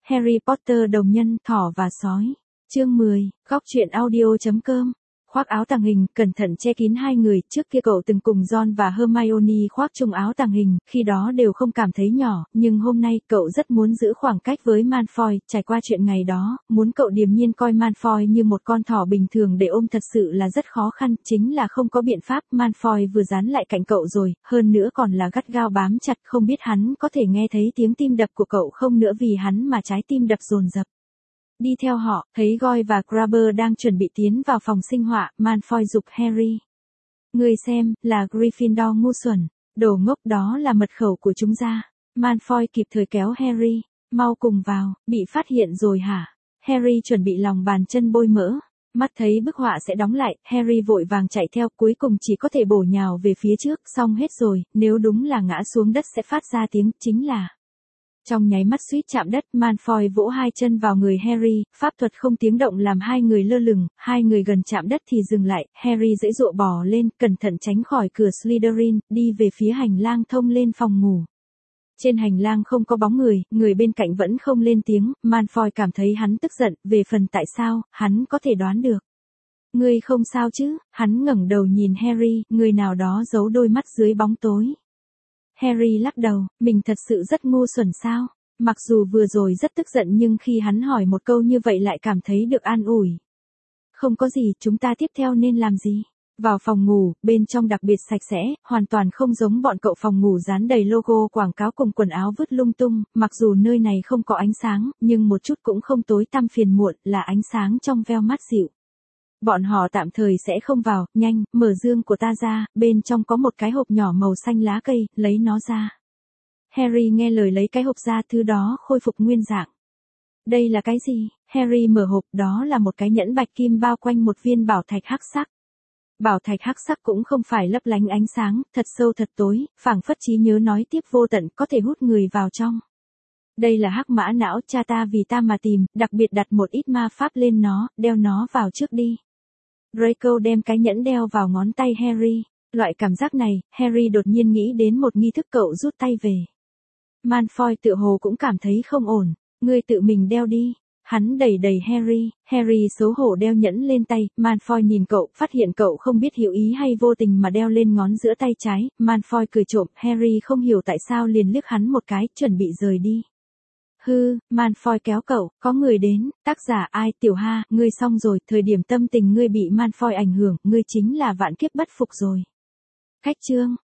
Harry Potter đồng nhân, thỏ và sói. Chương 10, góc truyện audio.com. Khoác áo tàng hình, cẩn thận che kín hai người, trước kia cậu từng cùng Ron và Hermione khoác chung áo tàng hình, khi đó đều không cảm thấy nhỏ, nhưng hôm nay cậu rất muốn giữ khoảng cách với Malfoy, trải qua chuyện ngày đó, muốn cậu điềm nhiên coi Malfoy như một con thỏ bình thường để ôm thật sự là rất khó khăn, chính là không có biện pháp, Malfoy vừa dán lại cạnh cậu rồi, hơn nữa còn là gắt gao bám chặt, không biết hắn có thể nghe thấy tiếng tim đập của cậu không nữa vì hắn mà trái tim đập dồn dập. Đi theo họ, thấy Goyle và Crabber đang chuẩn bị tiến vào phòng sinh họa, Malfoy giục Harry. Người xem, là Gryffindor ngu xuẩn, đồ ngốc, đó là mật khẩu của chúng ta. Malfoy kịp thời kéo Harry, mau cùng vào, bị phát hiện rồi hả? Harry chuẩn bị lòng bàn chân bôi mỡ, mắt thấy bức họa sẽ đóng lại, Harry vội vàng chạy theo, cuối cùng chỉ có thể bổ nhào về phía trước, xong hết rồi, nếu đúng là ngã xuống đất sẽ phát ra tiếng, chính là... Trong nháy mắt suýt chạm đất, Malfoy vỗ hai chân vào người Harry, pháp thuật không tiếng động làm hai người lơ lửng, hai người gần chạm đất thì dừng lại, Harry giãy giụa bò lên, cẩn thận tránh khỏi cửa Slytherin, đi về phía hành lang thông lên phòng ngủ. Trên hành lang không có bóng người bên cạnh vẫn không lên tiếng, Malfoy cảm thấy hắn tức giận, về phần tại sao, hắn có thể đoán được. Ngươi không sao chứ? Hắn ngẩng đầu nhìn Harry, người nào đó giấu đôi mắt dưới bóng tối. Harry lắc đầu, mình thật sự rất ngu xuẩn sao? Mặc dù vừa rồi rất tức giận nhưng khi hắn hỏi một câu như vậy lại cảm thấy được an ủi. Không có gì, chúng ta tiếp theo nên làm gì? Vào phòng ngủ, bên trong đặc biệt sạch sẽ, hoàn toàn không giống bọn cậu phòng ngủ dán đầy logo quảng cáo cùng quần áo vứt lung tung, mặc dù nơi này không có ánh sáng, nhưng một chút cũng không tối tăm phiền muộn, là ánh sáng trong veo mát dịu. Bọn họ tạm thời sẽ không vào, nhanh, mở dương của ta ra, bên trong có một cái hộp nhỏ màu xanh lá cây, lấy nó ra. Harry nghe lời lấy cái hộp ra, thứ đó khôi phục nguyên dạng. Đây là cái gì? Harry mở hộp, đó là một cái nhẫn bạch kim bao quanh một viên bảo thạch hắc sắc. Bảo thạch hắc sắc cũng không phải lấp lánh ánh sáng, thật sâu thật tối, phảng phất trí nhớ nói tiếp vô tận, có thể hút người vào trong. Đây là hắc mã não, cha ta vì ta mà tìm, đặc biệt đặt một ít ma pháp lên nó, đeo nó vào trước đi. Draco đem cái nhẫn đeo vào ngón tay Harry. Loại cảm giác này, Harry đột nhiên nghĩ đến một nghi thức cậu rút tay về. Malfoy tựa hồ cũng cảm thấy không ổn. Ngươi tự mình đeo đi. Hắn đẩy Harry. Harry xấu hổ đeo nhẫn lên tay. Malfoy nhìn cậu, phát hiện cậu không biết hiểu ý hay vô tình mà đeo lên ngón giữa tay trái. Malfoy cười trộm. Harry không hiểu tại sao liền liếc hắn một cái, chuẩn bị rời đi. Hư, Malfoy kéo cậu, có người đến, tác giả ai, Tiểu Ha, ngươi xong rồi, thời điểm tâm tình ngươi bị Malfoy ảnh hưởng, ngươi chính là vạn kiếp bất phục rồi. Cách chương,